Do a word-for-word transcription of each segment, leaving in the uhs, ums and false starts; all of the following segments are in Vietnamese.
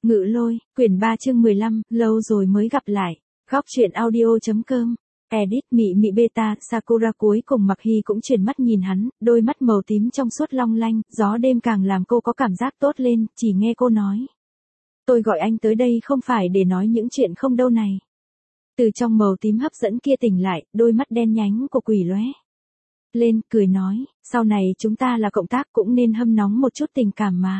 Ngự Lôi, quyển ba chương mười lăm, lâu rồi mới gặp lại. Góc truyện audio.com. Edit Mị Mị Beta, Sakura cuối cùng Mặc Hy cũng chuyển mắt nhìn hắn, đôi mắt màu tím trong suốt long lanh, gió đêm càng làm cô có cảm giác tốt lên, chỉ nghe cô nói. Tôi gọi anh tới đây không phải để nói những chuyện không đâu này. Từ trong màu tím hấp dẫn kia tỉnh lại, đôi mắt đen nhánh của quỷ lóe lên, cười nói, sau này chúng ta là cộng tác cũng nên hâm nóng một chút tình cảm mà.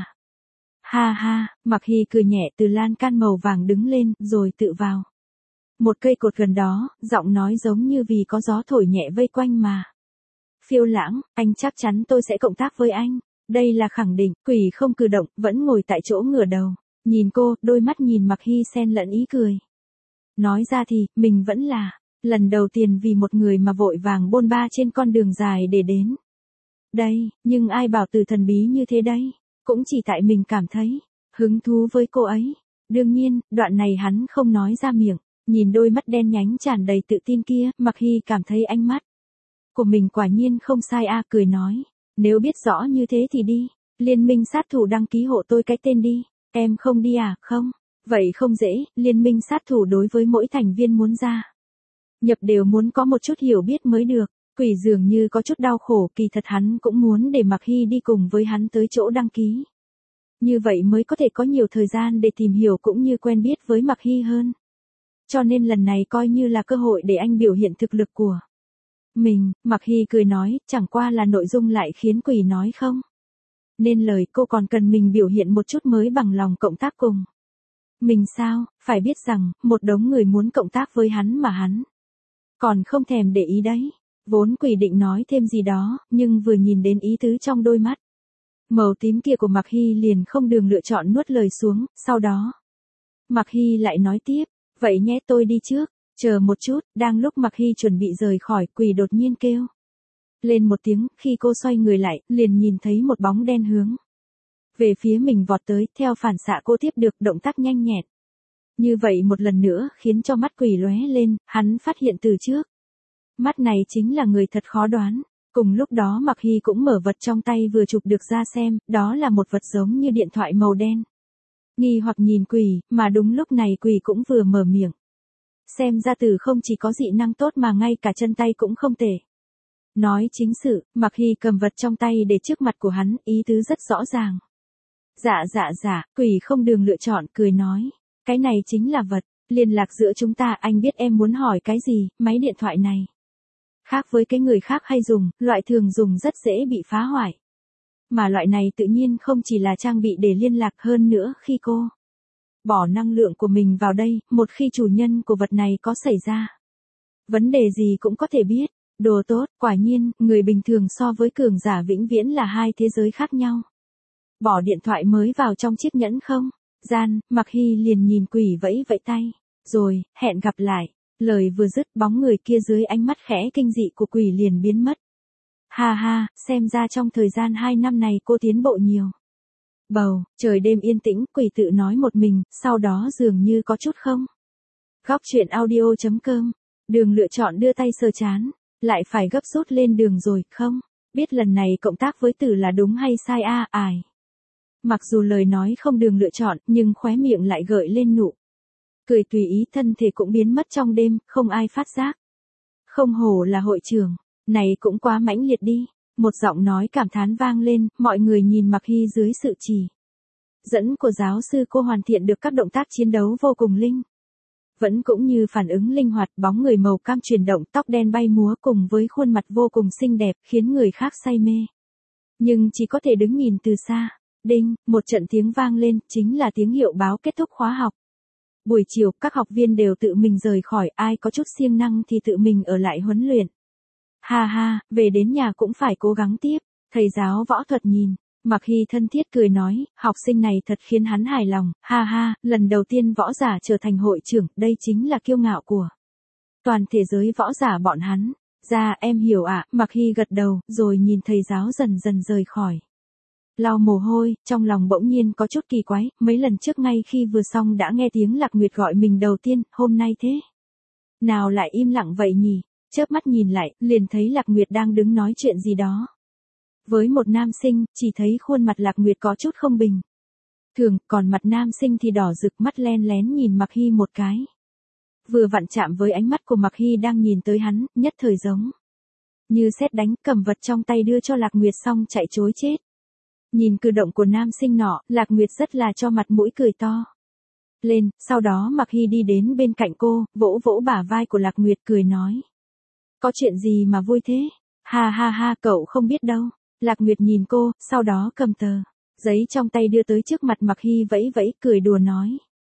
Ha ha, Mặc Hy cười nhẹ từ lan can màu vàng đứng lên, rồi tự vào một cây cột gần đó, giọng nói giống như vì có gió thổi nhẹ vây quanh mà. Phiêu Lãng, anh chắc chắn tôi sẽ cộng tác với anh. Đây là khẳng định, quỷ không cử động, vẫn ngồi tại chỗ ngửa đầu. Nhìn cô, đôi mắt nhìn Mặc Hy xen lẫn ý cười. Nói ra thì, mình vẫn là, lần đầu tiên vì một người mà vội vàng bôn ba trên con đường dài để đến đây, nhưng ai bảo từ thần bí như thế đây, cũng chỉ tại mình cảm thấy hứng thú với cô ấy. Đương nhiên, đoạn này hắn không nói ra miệng. Nhìn đôi mắt đen nhánh tràn đầy tự tin kia, Mặc Hy cảm thấy ánh mắt của mình quả nhiên không sai a, cười nói. Nếu biết rõ như thế thì đi, liên minh sát thủ đăng ký hộ tôi cái tên đi. Em không đi à? Không. Vậy không dễ, liên minh sát thủ đối với mỗi thành viên muốn ra nhập đều muốn có một chút hiểu biết mới được. Quỷ dường như có chút đau khổ, kỳ thật hắn cũng muốn để Mặc Hy đi cùng với hắn tới chỗ đăng ký. Như vậy mới có thể có nhiều thời gian để tìm hiểu cũng như quen biết với Mặc Hy hơn. Cho nên lần này coi như là cơ hội để anh biểu hiện thực lực của mình. Mặc Hy cười nói, chẳng qua là nội dung lại khiến quỷ nói không nên lời, cô còn cần mình biểu hiện một chút mới bằng lòng cộng tác cùng mình sao. Phải biết rằng, một đống người muốn cộng tác với hắn mà hắn còn không thèm để ý đấy. Vốn quỷ định nói thêm gì đó, nhưng vừa nhìn đến ý tứ trong đôi mắt màu tím kia của Mặc Hy liền không đường lựa chọn nuốt lời xuống. Sau đó Mặc Hy lại nói tiếp, vậy nhé tôi đi trước. Chờ một chút, đang lúc Mặc Hy chuẩn bị rời khỏi, quỷ đột nhiên kêu lên một tiếng. Khi cô xoay người lại, liền nhìn thấy một bóng đen hướng về phía mình vọt tới. Theo phản xạ cô tiếp được động tác nhanh nhẹn như vậy một lần nữa, khiến cho mắt quỷ lóe lên. Hắn phát hiện từ trước mắt này chính là người thật khó đoán. Cùng lúc đó Mặc Hy cũng mở vật trong tay vừa chụp được ra xem, đó là một vật giống như điện thoại màu đen. Nghi hoặc nhìn quỷ, mà đúng lúc này quỷ cũng vừa mở miệng. Xem ra Tử không chỉ có dị năng tốt mà ngay cả chân tay cũng không tệ. Nói chính sự, Mặc Hy cầm vật trong tay để trước mặt của hắn, ý tứ rất rõ ràng. Dạ dạ dạ, quỷ không đường lựa chọn, cười nói. Cái này chính là vật liên lạc giữa chúng ta, anh biết em muốn hỏi cái gì. Máy điện thoại này khác với cái người khác hay dùng, loại thường dùng rất dễ bị phá hoại. Mà loại này tự nhiên không chỉ là trang bị để liên lạc, hơn nữa khi cô bỏ năng lượng của mình vào đây, một khi chủ nhân của vật này có xảy ra vấn đề gì cũng có thể biết. Đồ tốt, quả nhiên, người bình thường so với cường giả vĩnh viễn là hai thế giới khác nhau. Bỏ điện thoại mới vào trong chiếc nhẫn không gian, Mặc Hy liền nhìn quỷ vẫy vẫy tay. Rồi, hẹn gặp lại. Lời vừa dứt, bóng người kia dưới ánh mắt khẽ kinh dị của quỷ liền biến mất. Ha ha, xem ra trong thời gian hai năm này cô tiến bộ nhiều. Bầu, trời đêm yên tĩnh, quỷ tự nói một mình, sau đó dường như có chút không. Góc truyện audio.com. Đường lựa chọn đưa tay sờ chán. Lại phải gấp rút lên đường rồi, không biết lần này cộng tác với Tử là đúng hay sai a à, ải. Mặc dù lời nói không đường lựa chọn, nhưng khóe miệng lại gợi lên nụ cười tùy ý, thân thể cũng biến mất trong đêm, không ai phát giác. Không hổ là hội trưởng, này cũng quá mãnh liệt đi. Một giọng nói cảm thán vang lên, mọi người nhìn Mặc Hy dưới sự chỉ dẫn của giáo sư, cô hoàn thiện được các động tác chiến đấu vô cùng linh vẫn cũng như phản ứng linh hoạt. Bóng người màu cam chuyển động, tóc đen bay múa cùng với khuôn mặt vô cùng xinh đẹp, khiến người khác say mê. Nhưng chỉ có thể đứng nhìn từ xa. Đinh, một trận tiếng vang lên, chính là tiếng hiệu báo kết thúc khóa học. Buổi chiều, các học viên đều tự mình rời khỏi, ai có chút siêng năng thì tự mình ở lại huấn luyện. Ha ha, về đến nhà cũng phải cố gắng tiếp. Thầy giáo võ thuật nhìn Mặc Hy thân thiết cười nói, học sinh này thật khiến hắn hài lòng. Ha ha, lần đầu tiên võ giả trở thành hội trưởng, đây chính là kiêu ngạo của toàn thế giới võ giả bọn hắn. Dạ em hiểu ạ. Mặc Hy gật đầu, rồi nhìn thầy giáo dần dần rời khỏi. Lau mồ hôi, trong lòng bỗng nhiên có chút kỳ quái. Mấy lần trước ngay khi vừa xong đã nghe tiếng Lạc Nguyệt gọi mình đầu tiên, hôm nay thế nào lại im lặng vậy nhỉ? Chớp mắt nhìn lại, liền thấy Lạc Nguyệt đang đứng nói chuyện gì đó với một nam sinh. Chỉ thấy khuôn mặt Lạc Nguyệt có chút không bình thường, còn mặt nam sinh thì đỏ rực, mắt len lén nhìn Mạc Hy một cái. Vừa vặn chạm với ánh mắt của Mạc Hy đang nhìn tới hắn, nhất thời giống như sét đánh, cầm vật trong tay đưa cho Lạc Nguyệt xong chạy trối chết. Nhìn cử động của nam sinh nọ, Lạc Nguyệt rất là cho mặt mũi cười to lên, sau đó Mạc Hy đi đến bên cạnh cô, vỗ vỗ bả vai của Lạc Nguyệt cười nói. Có chuyện gì mà vui thế? Ha ha ha, cậu không biết đâu. Lạc Nguyệt nhìn cô, sau đó cầm tờ giấy trong tay đưa tới trước mặt Mạc Hy vẫy vẫy, cười đùa nói.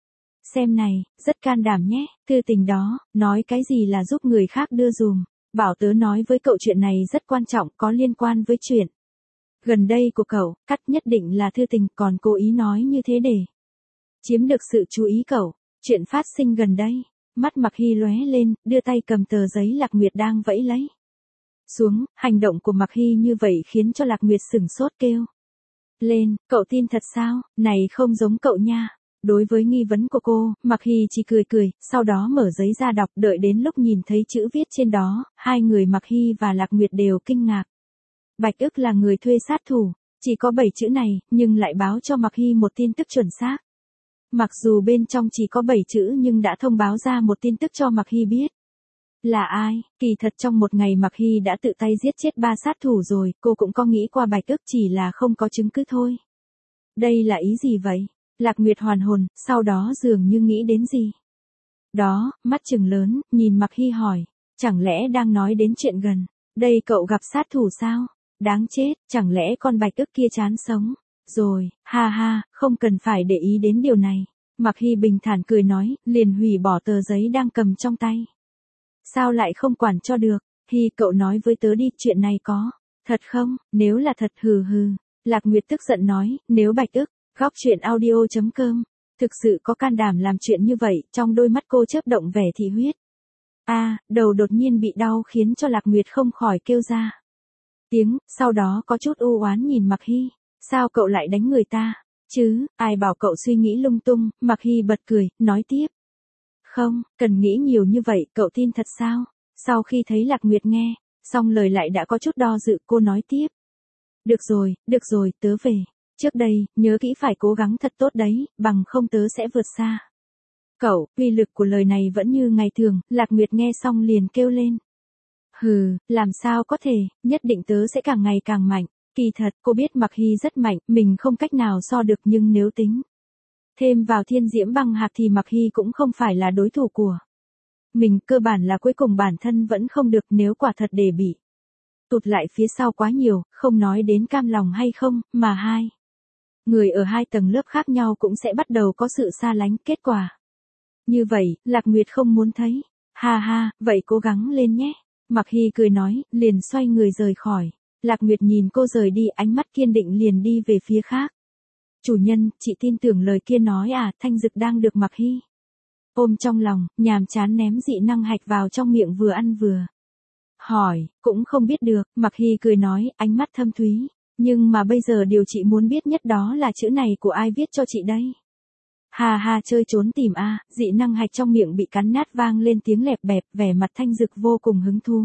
Xem này, rất can đảm nhé, thư tình đó, nói cái gì là giúp người khác đưa dùm. Bảo tớ nói với cậu chuyện này rất quan trọng, có liên quan với chuyện gần đây của cậu, cắt nhất định là thư tình, còn cố ý nói như thế để chiếm được sự chú ý cậu. Chuyện phát sinh gần đây, mắt Mạc Hy lóe lên, đưa tay cầm tờ giấy Lạc Nguyệt đang vẫy lấy xuống, hành động của Mạc Hy như vậy khiến cho Lạc Nguyệt sửng sốt kêu lên, cậu tin thật sao, này không giống cậu nha. Đối với nghi vấn của cô, Mạc Hy chỉ cười cười, sau đó mở giấy ra đọc, đợi đến lúc nhìn thấy chữ viết trên đó, hai người Mạc Hy và Lạc Nguyệt đều kinh ngạc. Bạch ức là người thuê sát thủ, chỉ có bảy chữ này, nhưng lại báo cho Mạc Hy một tin tức chuẩn xác. Mặc dù bên trong chỉ có bảy chữ nhưng đã thông báo ra một tin tức cho Mạc Hy biết. Là ai? Kỳ thật trong một ngày Mạc Hy đã tự tay giết chết ba sát thủ rồi, cô cũng có nghĩ qua Bạch ức, chỉ là không có chứng cứ thôi. Đây là ý gì vậy? Lạc Nguyệt hoàn hồn, sau đó dường như nghĩ đến gì đó, mắt trừng lớn, nhìn Mạc Hy hỏi, chẳng lẽ đang nói đến chuyện gần đây cậu gặp sát thủ sao? Đáng chết, chẳng lẽ con Bạch ức kia chán sống rồi? Ha ha, không cần phải để ý đến điều này. Mạc Hy bình thản cười nói, liền hủy bỏ tờ giấy đang cầm trong tay. Sao lại không quản cho được? Hy, cậu nói với tớ đi, chuyện này có thật không? Nếu là thật, hừ hừ. Lạc Nguyệt tức giận nói, nếu Bạch ức, góc chuyện audio chấm com thực sự có can đảm làm chuyện như vậy, trong đôi mắt cô chớp động vẻ thị huyết. A, à, đầu đột nhiên bị đau khiến cho Lạc Nguyệt không khỏi kêu ra tiếng, sau đó có chút u oán nhìn Mạc Hy, sao cậu lại đánh người ta? Chứ, ai bảo cậu suy nghĩ lung tung? Mạc Hy bật cười, nói tiếp. Không, cần nghĩ nhiều như vậy, cậu tin thật sao? Sau khi thấy Lạc Nguyệt nghe xong lời lại đã có chút do dự, cô nói tiếp. Được rồi, được rồi, tớ về. Trước đây, nhớ kỹ phải cố gắng thật tốt đấy, bằng không tớ sẽ vượt xa cậu. Uy lực của lời này vẫn như ngày thường, Lạc Nguyệt nghe xong liền kêu lên. Hừ, làm sao có thể, nhất định tớ sẽ càng ngày càng mạnh. Kỳ thật, cô biết Mạc Hy rất mạnh, mình không cách nào so được, nhưng nếu tính thêm vào thiên diễm băng hạc thì Mạc Hy cũng không phải là đối thủ của mình, cơ bản là cuối cùng bản thân vẫn không được, nếu quả thật để bị tụt lại phía sau quá nhiều, không nói đến cam lòng hay không, mà hai người ở hai tầng lớp khác nhau cũng sẽ bắt đầu có sự xa lánh, kết quả như vậy, Lạc Nguyệt không muốn thấy. Ha ha, vậy cố gắng lên nhé. Mạc Hy cười nói, liền xoay người rời khỏi. Lạc Nguyệt nhìn cô rời đi, ánh mắt kiên định liền đi về phía khác. Chủ nhân, chị tin tưởng lời kia nói à? Thanh Dực đang được Mạc Hy ôm trong lòng, nhàm chán ném dị năng hạch vào trong miệng vừa ăn vừa hỏi, cũng không biết được. Mạc Hy cười nói, ánh mắt thâm thúy. Nhưng mà bây giờ điều chị muốn biết nhất đó là chữ này của ai viết cho chị đây? Ha ha, chơi trốn tìm a. À, dị năng hạch trong miệng bị cắn nát vang lên tiếng lẹp bẹp, vẻ mặt Thanh Dực vô cùng hứng thú.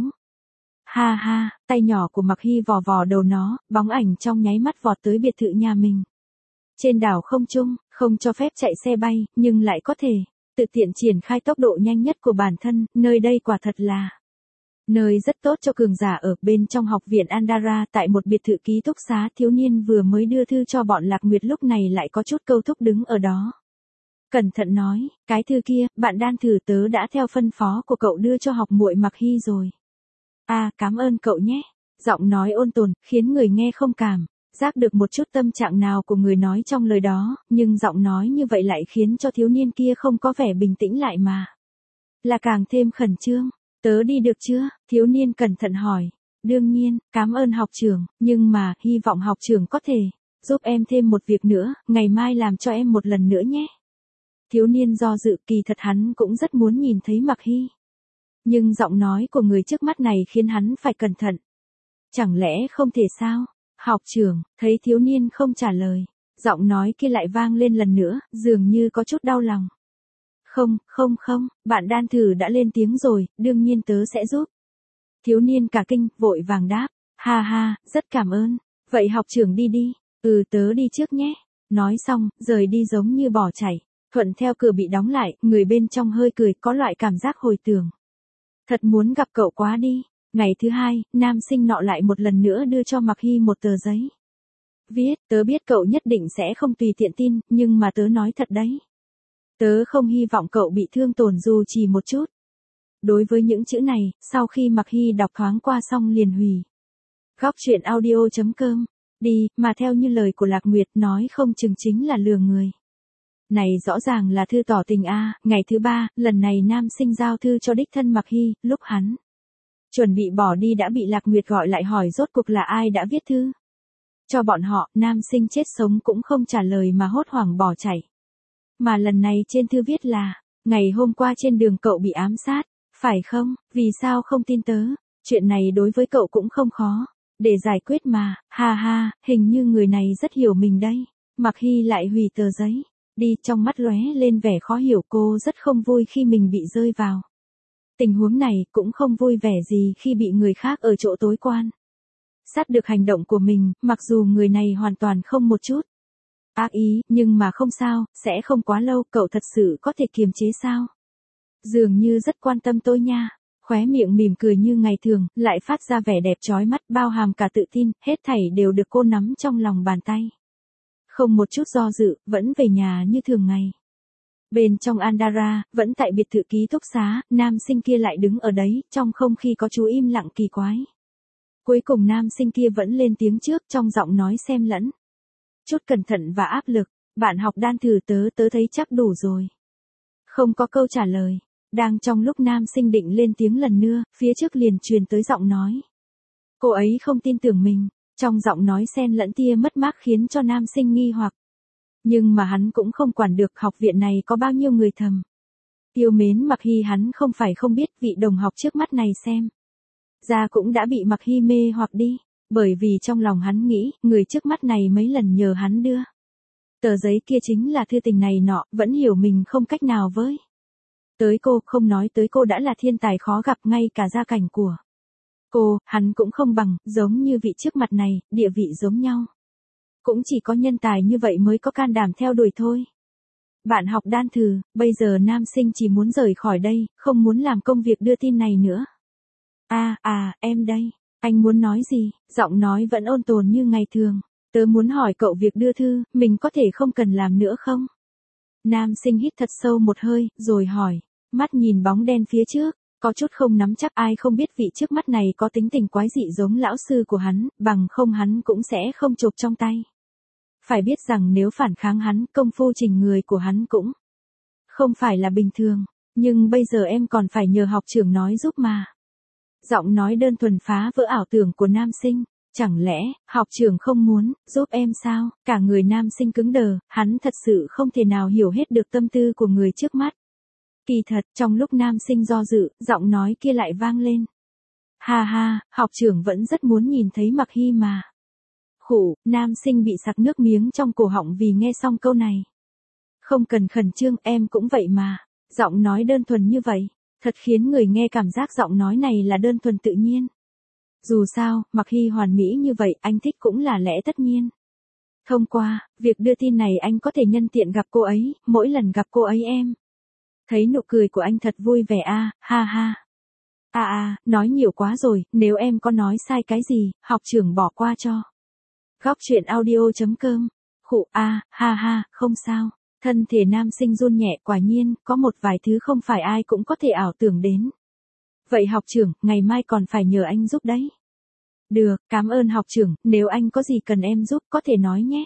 Ha ha, tay nhỏ của Mạc Hy vò vò đầu nó, bóng ảnh trong nháy mắt vọt tới biệt thự nhà mình. Trên đảo không trung, không cho phép chạy xe bay, nhưng lại có thể tự tiện triển khai tốc độ nhanh nhất của bản thân, nơi đây quả thật là nơi rất tốt cho cường giả ở. Bên trong học viện Andara, tại một biệt thự ký túc xá, thiếu niên vừa mới đưa thư cho bọn Lạc Nguyệt lúc này lại có chút câu thúc đứng ở đó. Cẩn thận nói, cái thư kia, bạn đan thử tớ đã theo phân phó của cậu đưa cho học muội Mạc Hy rồi. À, cảm ơn cậu nhé. Giọng nói ôn tồn, khiến người nghe không cảm giác được một chút tâm trạng nào của người nói trong lời đó, nhưng giọng nói như vậy lại khiến cho thiếu niên kia không có vẻ bình tĩnh lại mà là càng thêm khẩn trương. Tớ đi được chưa? Thiếu niên cẩn thận hỏi. Đương nhiên, cảm ơn học trưởng, nhưng mà, hy vọng học trưởng có thể giúp em thêm một việc nữa, ngày mai làm cho em một lần nữa nhé. Thiếu niên do dự, kỳ thật hắn cũng rất muốn nhìn thấy Mạc Hy. Nhưng giọng nói của người trước mắt này khiến hắn phải cẩn thận. Chẳng lẽ không thể sao? Học trưởng, thấy thiếu niên không trả lời. Giọng nói kia lại vang lên lần nữa, dường như có chút đau lòng. Không, không không, bạn đan thử đã lên tiếng rồi, đương nhiên tớ sẽ giúp. Thiếu niên cả kinh, vội vàng đáp. Ha ha, rất cảm ơn. Vậy học trưởng đi đi. Ừ, tớ đi trước nhé. Nói xong, rời đi giống như bỏ chạy. Thuận theo cửa bị đóng lại, người bên trong hơi cười, có loại cảm giác hồi tưởng. Thật muốn gặp cậu quá đi. Ngày thứ hai, nam sinh nọ lại một lần nữa đưa cho Mạc Hy một tờ giấy. Viết, tớ biết cậu nhất định sẽ không tùy tiện tin, nhưng mà tớ nói thật đấy. Tớ không hy vọng cậu bị thương tổn dù chỉ một chút. Đối với những chữ này, sau khi Mạc Hy đọc thoáng qua xong liền hủy. Góc truyện audio chấm com. Đi, mà theo như lời của Lạc Nguyệt nói không chừng chính là lừa người. Này rõ ràng là thư tỏ tình a. Ngày thứ ba, lần này nam sinh giao thư cho đích thân Mạc Hy, lúc hắn chuẩn bị bỏ đi đã bị Lạc Nguyệt gọi lại hỏi rốt cuộc là ai đã viết thư. Cho bọn họ, nam sinh chết sống cũng không trả lời mà hốt hoảng bỏ chạy. Mà lần này trên thư viết là, ngày hôm qua trên đường cậu bị ám sát, phải không, vì sao không tin tớ, chuyện này đối với cậu cũng không khó, để giải quyết mà, ha ha, hình như người này rất hiểu mình đây. Mạc Hy lại hủy tờ giấy, đi trong mắt lóe lên vẻ khó hiểu, cô rất không vui khi mình bị rơi vào tình huống này, cũng không vui vẻ gì khi bị người khác ở chỗ tối quan sát được hành động của mình, mặc dù người này hoàn toàn không một chút ác ý, nhưng mà không sao, sẽ không quá lâu, cậu thật sự có thể kiềm chế sao? Dường như rất quan tâm tôi nha. Khóe miệng mỉm cười như ngày thường, lại phát ra vẻ đẹp chói mắt, bao hàm cả tự tin, hết thảy đều được cô nắm trong lòng bàn tay. Không một chút do dự, vẫn về nhà như thường ngày. Bên trong Andara, vẫn tại biệt thự ký túc xá, nam sinh kia lại đứng ở đấy, trong không khí có chú im lặng kỳ quái. Cuối cùng nam sinh kia vẫn lên tiếng trước, trong giọng nói xen lẫn chút cẩn thận và áp lực. Bạn học đan thử tớ tớ thấy chắc đủ rồi. Không có câu trả lời. Đang trong lúc nam sinh định lên tiếng lần nữa, phía trước liền truyền tới giọng nói. Cô ấy không tin tưởng mình. Trong giọng nói xen lẫn tia mất mát khiến cho nam sinh nghi hoặc. Nhưng mà hắn cũng không quản được học viện này có bao nhiêu người thầm yêu mến Mạc Hy, hắn không phải không biết vị đồng học trước mắt này xem ra cũng đã bị Mạc Hy mê hoặc đi. Bởi vì trong lòng hắn nghĩ, người trước mắt này mấy lần nhờ hắn đưa tờ giấy kia chính là thư tình này nọ, vẫn hiểu mình không cách nào với tới cô, không nói tới cô đã là thiên tài khó gặp, ngay cả gia cảnh của cô, hắn cũng không bằng, giống như vị trước mặt này, địa vị giống nhau. Cũng chỉ có nhân tài như vậy mới có can đảm theo đuổi thôi. Bạn học đan thử, bây giờ nam sinh chỉ muốn rời khỏi đây, không muốn làm công việc đưa tin này nữa. À, à, em đây. Anh muốn nói gì? Giọng nói vẫn ôn tồn như ngày thường. Tớ muốn hỏi cậu việc đưa thư, mình có thể không cần làm nữa không? Nam sinh hít thật sâu một hơi, rồi hỏi. Mắt nhìn bóng đen phía trước, có chút không nắm chắc, ai không biết vị trước mắt này có tính tình quái dị giống lão sư của hắn, bằng không hắn cũng sẽ không chộp trong tay. Phải biết rằng nếu phản kháng hắn, công phu chỉnh người của hắn cũng không phải là bình thường. Nhưng bây giờ em còn phải nhờ học trưởng nói giúp mà. Giọng nói đơn thuần phá vỡ ảo tưởng của nam sinh. Chẳng lẽ, học trưởng không muốn giúp em sao? Cả người nam sinh cứng đờ, hắn thật sự không thể nào hiểu hết được tâm tư của người trước mắt. Kỳ thật, trong lúc nam sinh do dự, giọng nói kia lại vang lên. Ha ha, học trưởng vẫn rất muốn nhìn thấy Mạc Hy mà. Khủ, nam sinh bị sặc nước miếng trong cổ họng vì nghe xong câu này. Không cần khẩn trương, em cũng vậy mà. Giọng nói đơn thuần như vậy, thật khiến người nghe cảm giác giọng nói này là đơn thuần tự nhiên. Dù sao, Mạc Hy hoàn mỹ như vậy, anh thích cũng là lẽ tất nhiên. Thông qua việc đưa tin này anh có thể nhân tiện gặp cô ấy, mỗi lần gặp cô ấy em thấy nụ cười của anh thật vui vẻ a, ha ha. À à, nói nhiều quá rồi, nếu em có nói sai cái gì, học trưởng bỏ qua cho. Góc truyện audio chấm com. Khụ a, ha ha, không sao. Thân thể nam sinh run nhẹ, quả nhiên, có một vài thứ không phải ai cũng có thể ảo tưởng đến. Vậy học trưởng, ngày mai còn phải nhờ anh giúp đấy. Được, cảm ơn học trưởng, nếu anh có gì cần em giúp có thể nói nhé.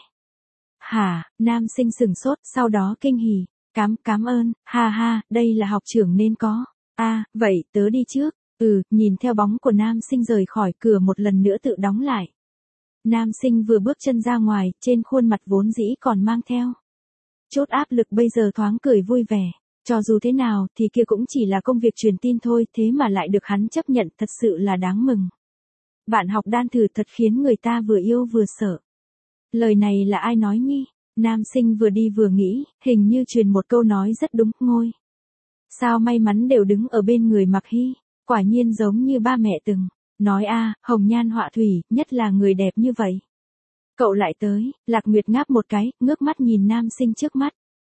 Hả, nam sinh sừng sốt, sau đó kinh hỉ. Cám, cám ơn, ha ha, đây là học trưởng nên có. À, vậy, tớ đi trước. Ừ, nhìn theo bóng của nam sinh rời khỏi, cửa một lần nữa tự đóng lại. Nam sinh vừa bước chân ra ngoài, trên khuôn mặt vốn dĩ còn mang theo chút áp lực bây giờ thoáng cười vui vẻ. Cho dù thế nào thì kia cũng chỉ là công việc truyền tin thôi, thế mà lại được hắn chấp nhận, thật sự là đáng mừng. Bạn học đan thử thật khiến người ta vừa yêu vừa sợ. Lời này là ai nói nhỉ? Nam sinh vừa đi vừa nghĩ, hình như truyền một câu nói rất đúng, ngôi sao may mắn đều đứng ở bên người Mạc Hy, quả nhiên giống như ba mẹ từng nói a, hồng nhan họa thủy, nhất là người đẹp như vậy. Cậu lại tới, Lạc Nguyệt ngáp một cái, ngước mắt nhìn nam sinh trước mắt.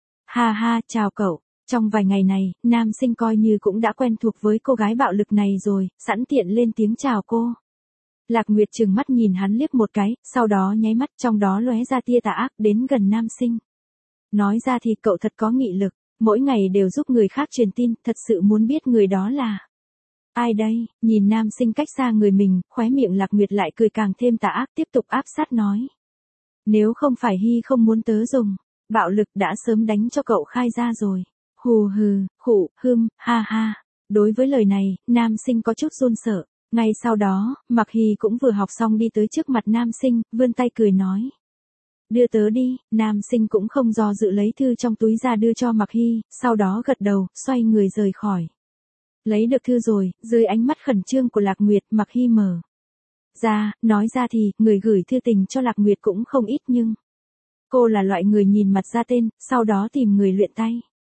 Ha ha, chào cậu. Trong vài ngày này, nam sinh coi như cũng đã quen thuộc với cô gái bạo lực này rồi, sẵn tiện lên tiếng chào cô. Lạc Nguyệt trừng mắt nhìn hắn liếc một cái, sau đó nháy mắt trong đó lóe ra tia tà ác đến gần nam sinh. Nói ra thì cậu thật có nghị lực, mỗi ngày đều giúp người khác truyền tin, thật sự muốn biết người đó là ai đây. Nhìn nam sinh cách xa người mình, khóe miệng Lạc Nguyệt lại cười càng thêm tà ác, tiếp tục áp sát nói. Nếu không phải Hy không muốn tớ dùng bạo lực đã sớm đánh cho cậu khai ra rồi. Hù hừ, khụ, hưm, ha ha. Đối với lời này, nam sinh có chút run sợ. Ngay sau đó, Mạc Hy cũng vừa học xong đi tới trước mặt nam sinh, vươn tay cười nói. Đưa tớ đi. Nam sinh cũng không do dự lấy thư trong túi ra đưa cho Mạc Hy, sau đó gật đầu, xoay người rời khỏi. Lấy được thư rồi, dưới ánh mắt khẩn trương của Lạc Nguyệt, Mạc Hy mở ra, nói ra thì, người gửi thư tình cho Lạc Nguyệt cũng không ít nhưng cô là loại người nhìn mặt ra tên, sau đó tìm người luyện tay.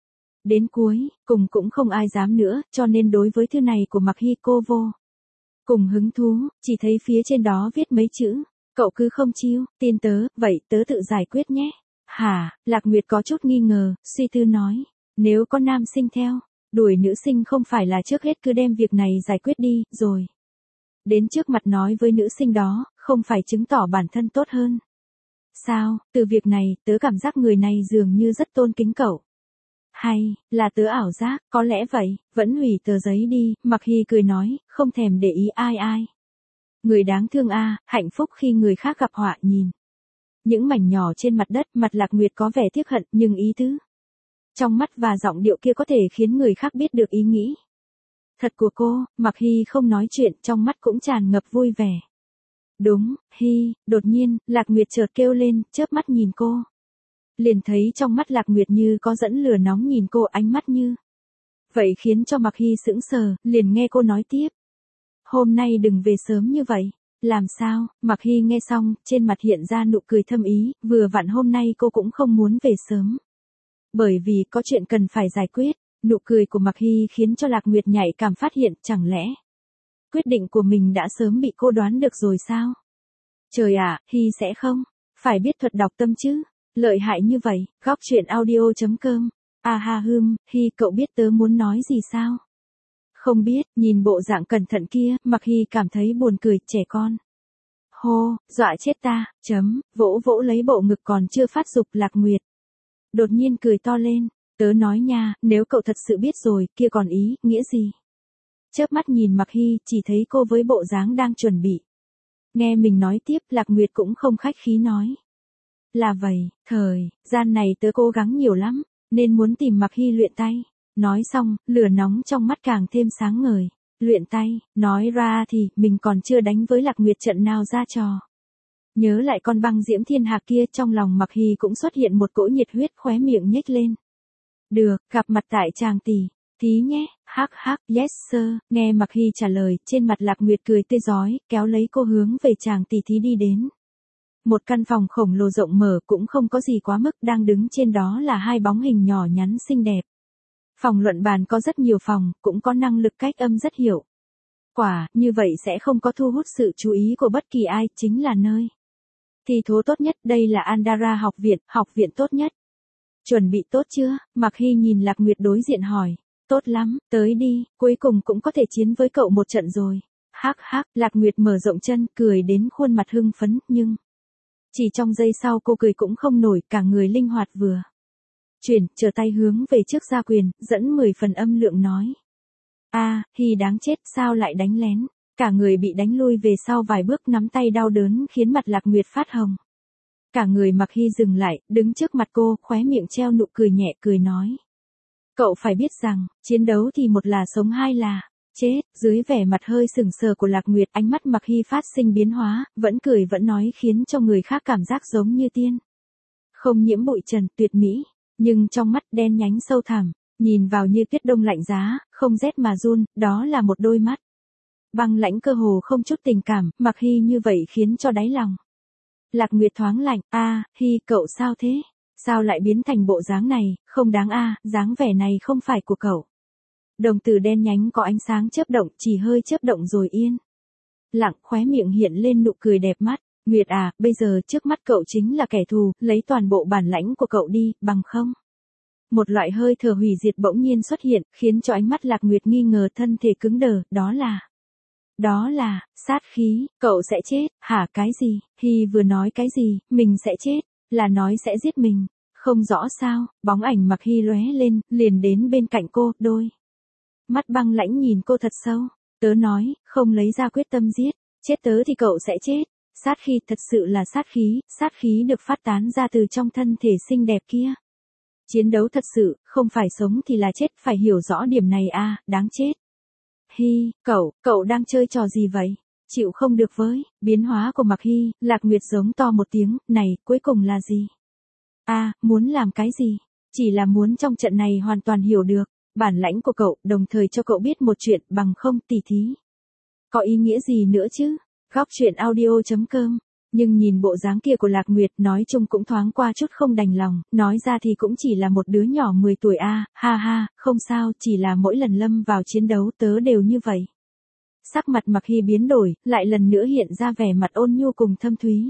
Đến cuối, cùng cũng không ai dám nữa, cho nên đối với thư này của Mạc Hy cô vô cùng hứng thú, chỉ thấy phía trên đó viết mấy chữ. Cậu cứ không chiêu, tin tớ, vậy tớ tự giải quyết nhé. Hả, Lạc Nguyệt có chút nghi ngờ, suy tư nói. Nếu có nam sinh theo, đuổi nữ sinh không phải là trước hết cứ đem việc này giải quyết đi, rồi đến trước mặt nói với nữ sinh đó, không phải chứng tỏ bản thân tốt hơn. Sao, từ việc này, tớ cảm giác người này dường như rất tôn kính cậu. Hay, là tớ ảo giác, có lẽ vậy, vẫn hủy tờ giấy đi, Mạc Hy cười nói, không thèm để ý ai ai. Người đáng thương a, à, hạnh phúc khi người khác gặp họa. Nhìn những mảnh nhỏ trên mặt đất, mặt Lạc Nguyệt có vẻ tiếc hận, nhưng ý tứ trong mắt và giọng điệu kia có thể khiến người khác biết được ý nghĩ thật của cô. Mạc Hy không nói chuyện, trong mắt cũng tràn ngập vui vẻ. Đúng, Hy, đột nhiên, Lạc Nguyệt chợt kêu lên, chớp mắt nhìn cô. Liền thấy trong mắt Lạc Nguyệt như có dẫn lửa nóng nhìn cô, ánh mắt như vậy khiến cho Mạc Hy sững sờ, liền nghe cô nói tiếp. Hôm nay đừng về sớm như vậy. Làm sao? Mạc Hy nghe xong, trên mặt hiện ra nụ cười thâm ý, vừa vặn hôm nay cô cũng không muốn về sớm. Bởi vì có chuyện cần phải giải quyết. Nụ cười của Mạc Hy khiến cho Lạc Nguyệt nhạy cảm phát hiện, chẳng lẽ quyết định của mình đã sớm bị cô đoán được rồi sao? Trời ạ, Hy sẽ không phải biết thuật đọc tâm chứ? Lợi hại như vậy. Góc truyện audio chấm com. À ha hưm, Hy cậu biết tớ muốn nói gì sao? Không biết, nhìn bộ dạng cẩn thận kia, Mạc Hy cảm thấy buồn cười, trẻ con. Hô, dọa chết ta, chấm, vỗ vỗ lấy bộ ngực còn chưa phát dục Lạc Nguyệt. Đột nhiên cười to lên, tớ nói nha, nếu cậu thật sự biết rồi, kia còn ý, nghĩa gì? Chớp mắt nhìn Mạc Hy, chỉ thấy cô với bộ dáng đang chuẩn bị. Nghe mình nói tiếp, Lạc Nguyệt cũng không khách khí nói. Là vậy, thời gian này tớ cố gắng nhiều lắm, nên muốn tìm Mạc Hy luyện tay. Nói xong, lửa nóng trong mắt càng thêm sáng ngời. Luyện tay, nói ra thì, mình còn chưa đánh với Lạc Nguyệt trận nào ra trò. Nhớ lại con băng diễm thiên hạc kia, trong lòng Mạc Hy cũng xuất hiện một cỗ nhiệt huyết, khóe miệng nhếch lên. Được, gặp mặt tại Tràng tỷ, tí nhé, hắc hắc, yes sir. Nghe Mạc Hy trả lời, trên mặt Lạc Nguyệt cười tươi rói, kéo lấy cô hướng về Tràng tỷ thí đi đến. Một căn phòng khổng lồ rộng mở, cũng không có gì quá mức, đang đứng trên đó là hai bóng hình nhỏ nhắn xinh đẹp. Phòng luận bàn có rất nhiều phòng, cũng có năng lực cách âm rất hiệu quả, như vậy sẽ không có thu hút sự chú ý của bất kỳ ai, chính là nơi thi thố tốt nhất. Đây là Andara học viện, học viện tốt nhất. Chuẩn bị tốt chưa? Mạc Hy nhìn Lạc Nguyệt đối diện hỏi. Tốt lắm, tới đi, cuối cùng cũng có thể chiến với cậu một trận rồi. Hắc hắc, Lạc Nguyệt mở rộng chân, cười đến khuôn mặt hưng phấn, nhưng chỉ trong giây sau cô cười cũng không nổi, cả người linh hoạt vừa chuyển, trở tay hướng về trước ra quyền, dẫn mười phần âm lượng nói. A, à, Hy đáng chết, sao lại đánh lén? Cả người bị đánh lui về sau vài bước, nắm tay đau đớn khiến mặt Lạc Nguyệt phát hồng. Cả người Mạc Hy dừng lại, đứng trước mặt cô, khóe miệng treo nụ cười nhẹ, cười nói. Cậu phải biết rằng, chiến đấu thì một là sống, hai là chết. Dưới vẻ mặt hơi sừng sờ của Lạc Nguyệt, ánh mắt Mạc Hy phát sinh biến hóa, vẫn cười vẫn nói khiến cho người khác cảm giác giống như tiên. Không nhiễm bụi trần, tuyệt mỹ. Nhưng trong mắt đen nhánh sâu thẳm, nhìn vào như tuyết đông lạnh giá, không rét mà run, đó là một đôi mắt băng lãnh cơ hồ không chút tình cảm. Mạc Hy như vậy khiến cho đáy lòng Lạc Nguyệt thoáng lạnh. A, à, Hy cậu sao thế? Sao lại biến thành bộ dáng này? Không đáng a, à, dáng vẻ này không phải của cậu. Đồng tử đen nhánh có ánh sáng chớp động, chỉ hơi chớp động rồi yên lặng, khóe miệng hiện lên nụ cười đẹp mắt. Nguyệt à, bây giờ trước mắt cậu chính là kẻ thù, lấy toàn bộ bản lãnh của cậu đi, bằng không. Một loại hơi thở hủy diệt bỗng nhiên xuất hiện, khiến cho ánh mắt Lạc Nguyệt nghi ngờ, thân thể cứng đờ, đó là... Đó là, sát khí, cậu sẽ chết, hả cái gì, Hy vừa nói cái gì, mình sẽ chết, là nói sẽ giết mình, không rõ sao, bóng ảnh Mặc Hy lóe lên, liền đến bên cạnh cô, đôi. Mắt băng lãnh nhìn cô thật sâu, tớ nói, không lấy ra quyết tâm giết, chết tớ thì cậu sẽ chết, sát khí thật sự là sát khí, sát khí được phát tán ra từ trong thân thể xinh đẹp kia. Chiến đấu thật sự, không phải sống thì là chết, phải hiểu rõ điểm này à, đáng chết. Hy, cậu, cậu đang chơi trò gì vậy? Chịu không được với, biến hóa của Mặc Hy, Lạc Nguyệt giống to một tiếng, này, cuối cùng là gì? À, muốn làm cái gì? Chỉ là muốn trong trận này hoàn toàn hiểu được, bản lãnh của cậu, đồng thời cho cậu biết một chuyện, bằng không tỉ thí. Có ý nghĩa gì nữa chứ? Góc truyện audio chấm com. Nhưng nhìn bộ dáng kia của Lạc Nguyệt, nói chung cũng thoáng qua chút không đành lòng, nói ra thì cũng chỉ là một đứa nhỏ mười tuổi a, à, ha ha, không sao, chỉ là mỗi lần lâm vào chiến đấu tớ đều như vậy. Sắc mặt Mặc Hy biến đổi, lại lần nữa hiện ra vẻ mặt ôn nhu cùng thâm thúy.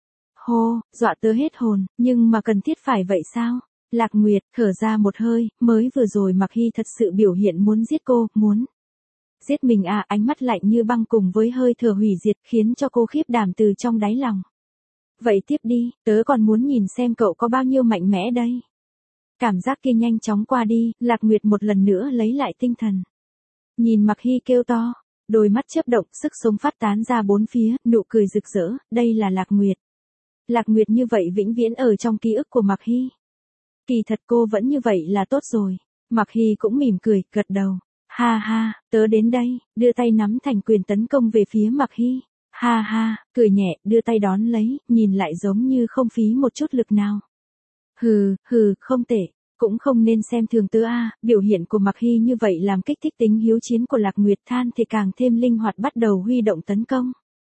Hô, dọa tớ hết hồn, nhưng mà cần thiết phải vậy sao? Lạc Nguyệt thở ra một hơi, mới vừa rồi Mặc Hy thật sự biểu hiện muốn giết cô, muốn giết mình à, ánh mắt lạnh như băng cùng với hơi thở hủy diệt khiến cho cô khiếp đảm từ trong đáy lòng. Vậy tiếp đi, tớ còn muốn nhìn xem cậu có bao nhiêu mạnh mẽ đây. Cảm giác kia nhanh chóng qua đi, Lạc Nguyệt một lần nữa lấy lại tinh thần. Nhìn Mặc Hy kêu to, đôi mắt chớp động, sức sống phát tán ra bốn phía, nụ cười rực rỡ, đây là Lạc Nguyệt. Lạc Nguyệt như vậy vĩnh viễn ở trong ký ức của Mặc Hy. Kỳ thật cô vẫn như vậy là tốt rồi. Mặc Hy cũng mỉm cười, gật đầu. Ha ha, tớ đến đây, đưa tay nắm thành quyền tấn công về phía Mặc Hy. Ha ha, cười nhẹ, đưa tay đón lấy, nhìn lại giống như không phí một chút lực nào. Hừ, hừ, không tệ, cũng không nên xem thường tớ a, biểu hiện của Mặc Hy như vậy làm kích thích tính hiếu chiến của Lạc Nguyệt than thì càng thêm linh hoạt bắt đầu huy động tấn công.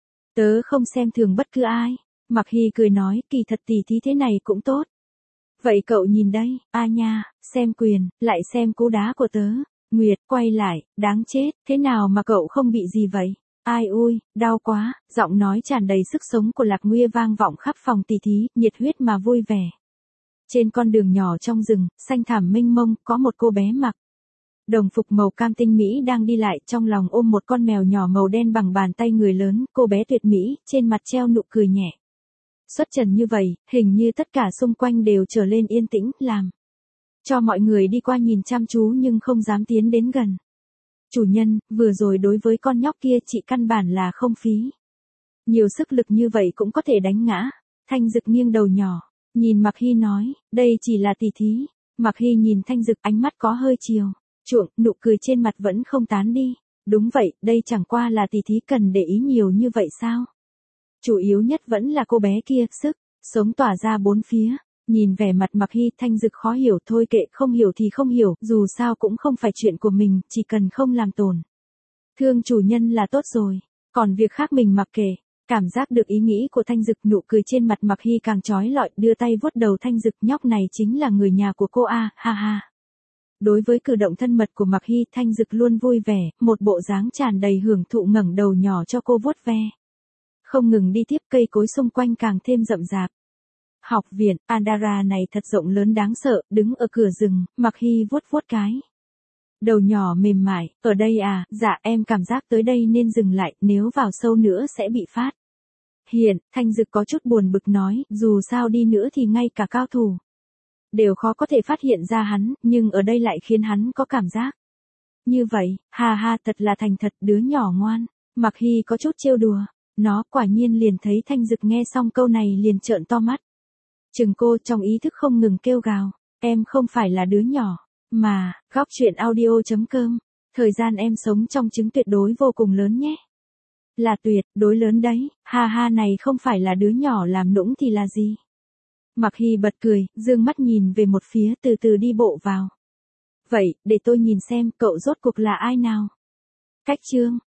Tớ không xem thường bất cứ ai. Mặc Hy cười nói, kỳ thật tỉ thí thế này cũng tốt. Vậy cậu nhìn đây, a nha, xem quyền, lại xem cú đá của tớ. Nguyệt, quay lại, đáng chết, thế nào mà cậu không bị gì vậy? Ai ui, đau quá, giọng nói tràn đầy sức sống của Lạc Nguya vang vọng khắp phòng tỉ thí, nhiệt huyết mà vui vẻ. Trên con đường nhỏ trong rừng, xanh thẳm mênh mông, có một cô bé mặc đồng phục màu cam tinh mỹ đang đi lại, trong lòng ôm một con mèo nhỏ màu đen bằng bàn tay người lớn, cô bé tuyệt mỹ, trên mặt treo nụ cười nhẹ. Xuất trần như vậy, hình như tất cả xung quanh đều trở lên yên tĩnh, làm cho mọi người đi qua nhìn chăm chú nhưng không dám tiến đến gần. Chủ nhân, vừa rồi đối với con nhóc kia chị căn bản là không phí. Nhiều sức lực như vậy cũng có thể đánh ngã. Thanh Dực nghiêng đầu nhỏ, nhìn Mặc Hy nói, đây chỉ là tỉ thí. Mặc Hy nhìn Thanh Dực, ánh mắt có hơi chiều chuộng, nụ cười trên mặt vẫn không tán đi. Đúng vậy, đây chẳng qua là tỉ thí, cần để ý nhiều như vậy sao? Chủ yếu nhất vẫn là cô bé kia, sức sống tỏa ra bốn phía. Nhìn vẻ mặt Mặc Hy, Thanh Dực khó hiểu, thôi kệ, không hiểu thì không hiểu, dù sao cũng không phải chuyện của mình, chỉ cần không làm tổn thương chủ nhân là tốt rồi, còn việc khác mình mặc kệ. Cảm giác được ý nghĩ của Thanh Dực, nụ cười trên mặt Mặc Hy càng chói lọi, đưa tay vuốt đầu Thanh Dực, nhóc này chính là người nhà của cô a, ha ha. Đối với cử động thân mật của Mặc Hy, Thanh Dực luôn vui vẻ, một bộ dáng tràn đầy hưởng thụ, ngẩng đầu nhỏ cho cô vuốt ve. Không ngừng đi tiếp, cây cối xung quanh càng thêm rậm rạp. Học viện Andara này thật rộng lớn đáng sợ, đứng ở cửa rừng, Mặc Hy vuốt vuốt cái đầu nhỏ mềm mại, ở đây à, dạ em cảm giác tới đây nên dừng lại, nếu vào sâu nữa sẽ bị phát hiện. Thanh Dực có chút buồn bực nói, dù sao đi nữa thì ngay cả cao thủ đều khó có thể phát hiện ra hắn, nhưng ở đây lại khiến hắn có cảm giác như vậy. Ha ha, thật là thành thật, đứa nhỏ ngoan. Mặc Hy có chút trêu đùa nó, quả nhiên liền thấy Thanh Dực nghe xong câu này liền trợn to mắt. Chừng cô, trong ý thức không ngừng kêu gào, em không phải là đứa nhỏ, mà, góc truyện audio chấm com, thời gian em sống trong trứng tuyệt đối vô cùng lớn nhé. Là tuyệt đối lớn đấy, ha ha, này không phải là đứa nhỏ làm nũng thì là gì? Mặc Hy bật cười, dương mắt nhìn về một phía, từ từ đi bộ vào. Vậy, để tôi nhìn xem cậu rốt cuộc là ai nào. Cách chương